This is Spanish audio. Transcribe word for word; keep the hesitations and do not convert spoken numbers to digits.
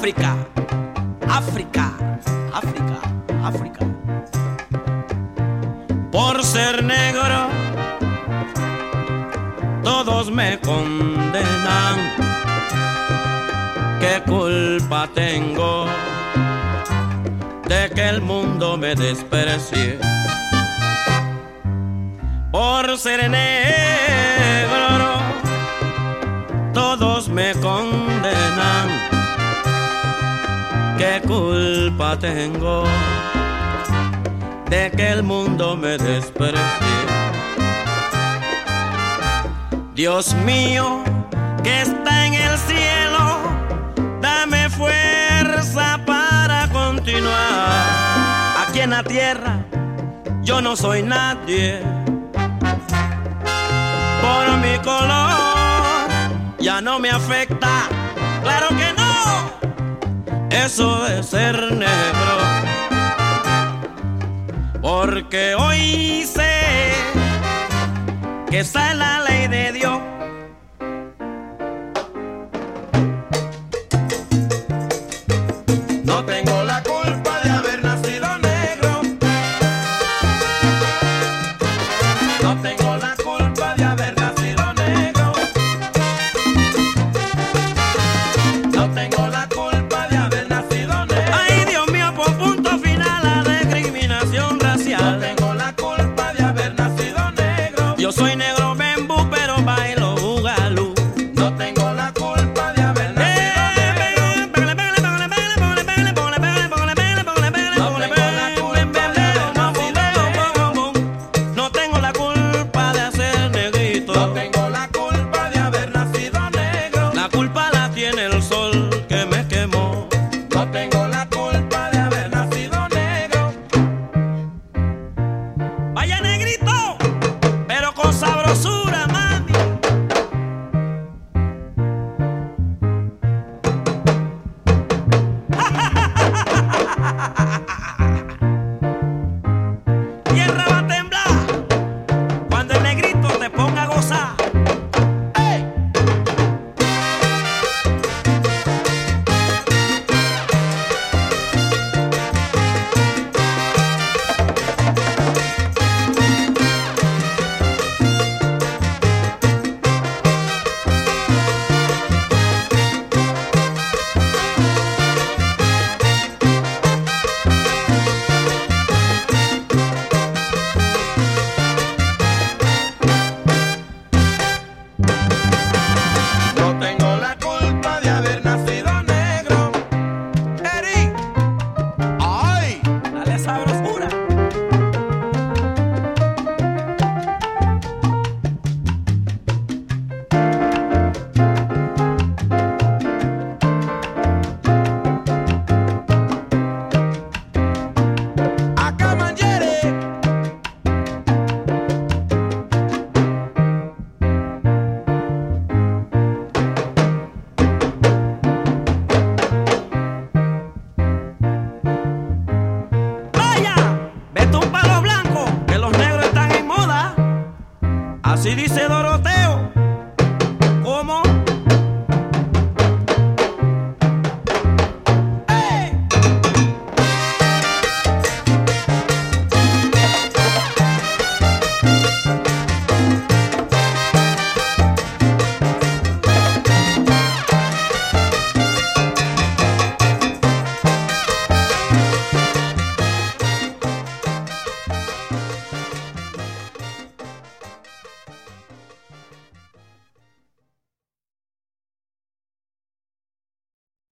África, África, África, África. Por ser negro, todos me condenan. ¿Qué culpa tengo de que el mundo me desprecie? Por ser negro, todos me condenan. ¿Qué culpa tengo de que el mundo me desprecie? Dios mío, que está en el cielo, dame fuerza para continuar. Aquí en la tierra yo no soy nadie. Por mi color ya no me afecta, claro que no, eso de ser negro. Porque hoy sé que esa es la ley de Dios. No tengo la culpa de haber nacido negro. No tengo la culpa de haber nacido negro. No tengo la culpa de haber nacido negro. Ay, Dios mío, por punto final a la discriminación racial. No tengo la culpa de haber nacido negro. Yo soy negro bembú, pero bailo bugalú. No tengo